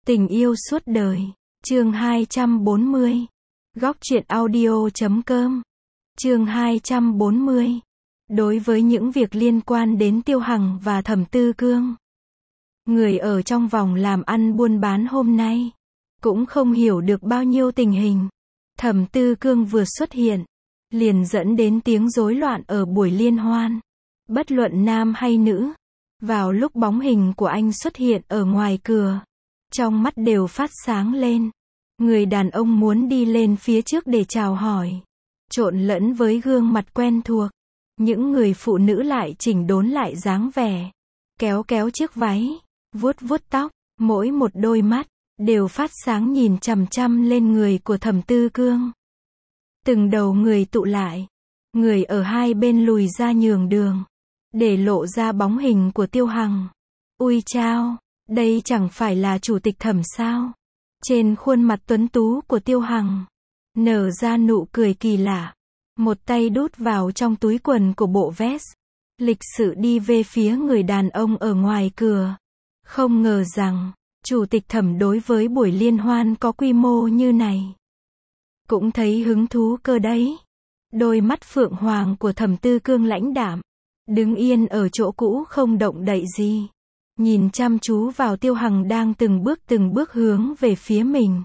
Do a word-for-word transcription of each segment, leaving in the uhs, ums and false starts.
Tình yêu suốt đời. Chương hai trăm bốn mươi. Góc truyện audio chấm com. Chương hai trăm bốn mươi. Đối với những việc liên quan đến Tiêu Hằng và Thẩm Tư Cương, người ở trong vòng làm ăn buôn bán hôm nay cũng không hiểu được bao nhiêu tình hình. Thẩm Tư Cương vừa xuất hiện, liền dẫn đến tiếng rối loạn ở buổi liên hoan. Bất luận nam hay nữ, vào lúc bóng hình của anh xuất hiện ở ngoài cửa, trong mắt đều phát sáng lên. Người đàn ông muốn đi lên phía trước để chào hỏi, trộn lẫn với gương mặt quen thuộc. Những người phụ nữ lại chỉnh đốn lại dáng vẻ, kéo kéo chiếc váy, vuốt vuốt tóc, mỗi một đôi mắt đều phát sáng nhìn chằm chằm lên người của Thẩm Tư Cương. Từng đầu người tụ lại, người ở hai bên lùi ra nhường đường, để lộ ra bóng hình của Tiêu Hằng. Ui chao, đây chẳng phải là chủ tịch Thẩm sao? Trên khuôn mặt tuấn tú của Tiêu Hằng nở ra nụ cười kỳ lạ, một tay đút vào trong túi quần của bộ vest, lịch sự đi về phía người đàn ông ở ngoài cửa. Không ngờ rằng chủ tịch Thẩm đối với buổi liên hoan có quy mô như này cũng thấy hứng thú cơ đấy. Đôi mắt phượng hoàng của Thẩm Tư Cương lãnh đạm, đứng yên ở chỗ cũ không động đậy gì, nhìn chăm chú vào Tiêu Hằng đang từng bước từng bước hướng về phía mình.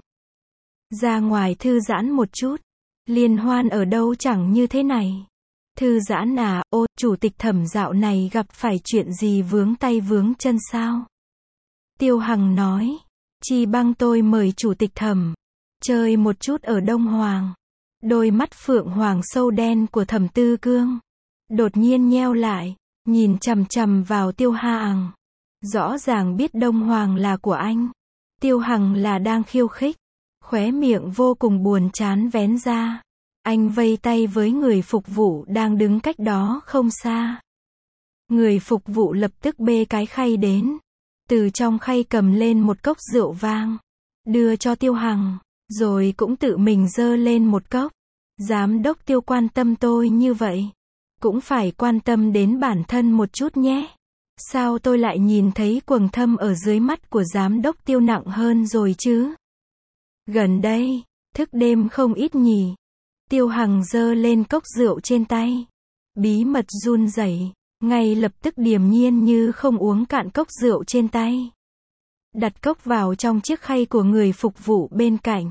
Ra ngoài thư giãn một chút, liên hoan ở đâu chẳng như thế này. Thư giãn à? Ô, chủ tịch Thẩm dạo này gặp phải chuyện gì vướng tay vướng chân sao? Tiêu Hằng nói, chi bằng tôi mời chủ tịch Thẩm chơi một chút ở Đông Hoàng. Đôi mắt phượng hoàng sâu đen của Thẩm Tư Cương đột nhiên nheo lại, nhìn chằm chằm vào Tiêu Hằng. Rõ ràng biết Đông Hoàng là của anh, Tiêu Hằng là đang khiêu khích. Khóe miệng vô cùng buồn chán vén ra, anh vây tay với người phục vụ đang đứng cách đó không xa. Người phục vụ lập tức bê cái khay đến, từ trong khay cầm lên một cốc rượu vang, đưa cho Tiêu Hằng, rồi cũng tự mình dơ lên một cốc. Giám đốc Tiêu quan tâm tôi như vậy, cũng phải quan tâm đến bản thân một chút nhé. Sao tôi lại nhìn thấy quầng thâm ở dưới mắt của giám đốc Tiêu nặng hơn rồi chứ? Gần đây, thức đêm không ít nhỉ? Tiêu Hằng giơ lên cốc rượu trên tay, bí mật run rẩy, ngay lập tức điềm nhiên như không uống cạn cốc rượu trên tay. Đặt cốc vào trong chiếc khay của người phục vụ bên cạnh,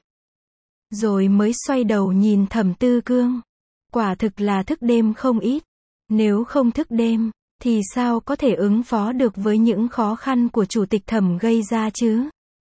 rồi mới xoay đầu nhìn Thẩm Tư Cương. Quả thực là thức đêm không ít. Nếu không thức đêm, thì sao có thể ứng phó được với những khó khăn của chủ tịch Thẩm gây ra chứ?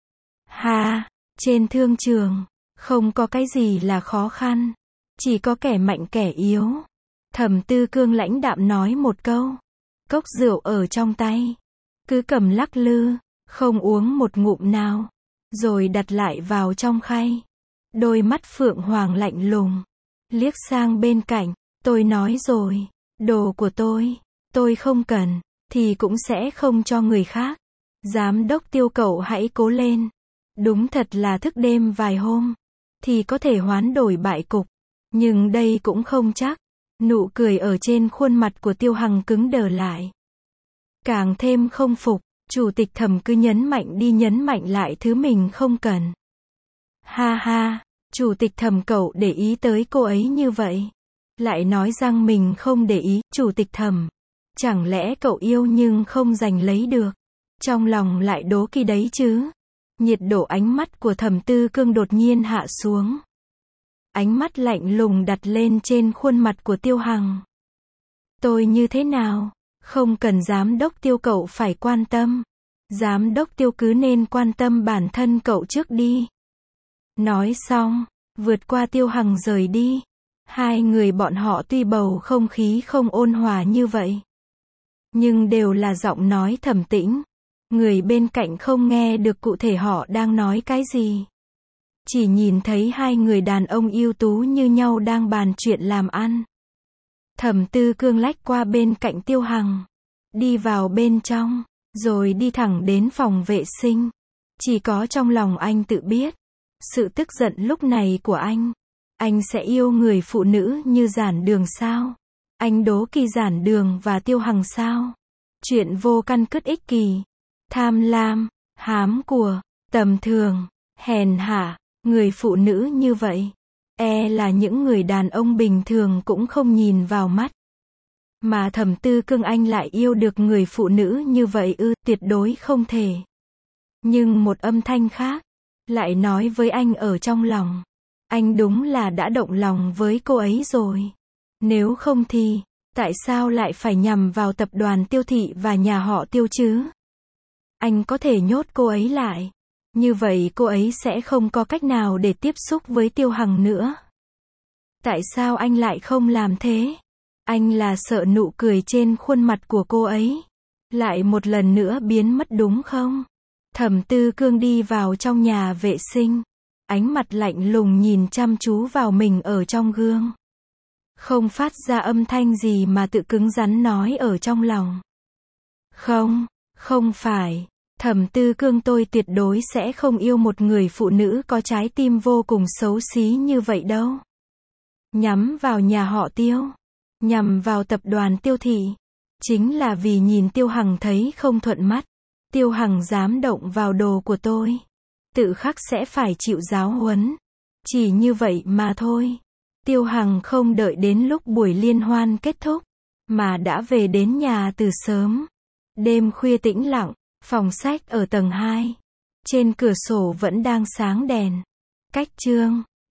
Ha, trên thương trường, không có cái gì là khó khăn, chỉ có kẻ mạnh kẻ yếu. Thẩm Tư Cương lãnh đạm nói một câu, cốc rượu ở trong tay, cứ cầm lắc lư, không uống một ngụm nào, rồi đặt lại vào trong khay. Đôi mắt phượng hoàng lạnh lùng, liếc sang bên cạnh, tôi nói rồi, đồ của tôi, tôi không cần, thì cũng sẽ không cho người khác. Giám đốc Tiêu cậu hãy cố lên. Đúng thật là thức đêm vài hôm, thì có thể hoán đổi bại cục, nhưng đây cũng không chắc. Nụ cười ở trên khuôn mặt của Tiêu Hằng cứng đờ lại. Càng thêm không phục, chủ tịch Thẩm cứ nhấn mạnh đi nhấn mạnh lại thứ mình không cần. Ha ha, chủ tịch Thẩm cậu để ý tới cô ấy như vậy, lại nói rằng mình không để ý. Chủ tịch Thẩm, chẳng lẽ cậu yêu nhưng không giành lấy được? Trong lòng lại đố kỵ đấy chứ? Nhiệt độ ánh mắt của Thẩm Tư Cương đột nhiên hạ xuống. Ánh mắt lạnh lùng đặt lên trên khuôn mặt của Tiêu Hằng. Tôi như thế nào? Không cần giám đốc Tiêu cậu phải quan tâm. Giám đốc Tiêu cứ nên quan tâm bản thân cậu trước đi. Nói xong, vượt qua Tiêu Hằng rời đi. Hai người bọn họ tuy bầu không khí không ôn hòa như vậy, nhưng đều là giọng nói trầm tĩnh. Người bên cạnh không nghe được cụ thể họ đang nói cái gì, chỉ nhìn thấy hai người đàn ông ưu tú như nhau đang bàn chuyện làm ăn. Thẩm Tư Cương lách qua bên cạnh Tiêu Hằng, đi vào bên trong, rồi đi thẳng đến phòng vệ sinh. Chỉ có trong lòng anh tự biết, sự tức giận lúc này của anh, anh sẽ yêu người phụ nữ như Giản Đường sao? Anh đố kỵ Giản Đường và Tiêu Hằng sao? Chuyện vô căn cứ ích kỷ, tham lam, hám của, tầm thường, hèn hạ, người phụ nữ như vậy, e là những người đàn ông bình thường cũng không nhìn vào mắt. Mà Thẩm Tư Cương anh lại yêu được người phụ nữ như vậy ư, tuyệt đối không thể. Nhưng một âm thanh khác, lại nói với anh ở trong lòng. Anh đúng là đã động lòng với cô ấy rồi. Nếu không thì, tại sao lại phải nhằm vào tập đoàn Tiêu Thị và nhà họ Tiêu chứ? Anh có thể nhốt cô ấy lại. Như vậy cô ấy sẽ không có cách nào để tiếp xúc với Tiêu Hằng nữa. Tại sao anh lại không làm thế? Anh là sợ nụ cười trên khuôn mặt của cô ấy lại một lần nữa biến mất đúng không? Thẩm Tư Cương đi vào trong nhà vệ sinh, ánh mặt lạnh lùng nhìn chăm chú vào mình ở trong gương. Không phát ra âm thanh gì mà tự cứng rắn nói ở trong lòng. Không, không phải. Thẩm Tư Cương, tôi tuyệt đối sẽ không yêu một người phụ nữ có trái tim vô cùng xấu xí như vậy đâu. Nhắm vào nhà họ Tiêu, nhằm vào tập đoàn Tiêu Thị, chính là vì nhìn Tiêu Hằng thấy không thuận mắt. Tiêu Hằng dám động vào đồ của tôi, tự khắc sẽ phải chịu giáo huấn. Chỉ như vậy mà thôi. Tiêu Hằng không đợi đến lúc buổi liên hoan kết thúc, mà đã về đến nhà từ sớm. Đêm khuya tĩnh lặng, phòng sách ở tầng hai. Trên cửa sổ vẫn đang sáng đèn. Cách chương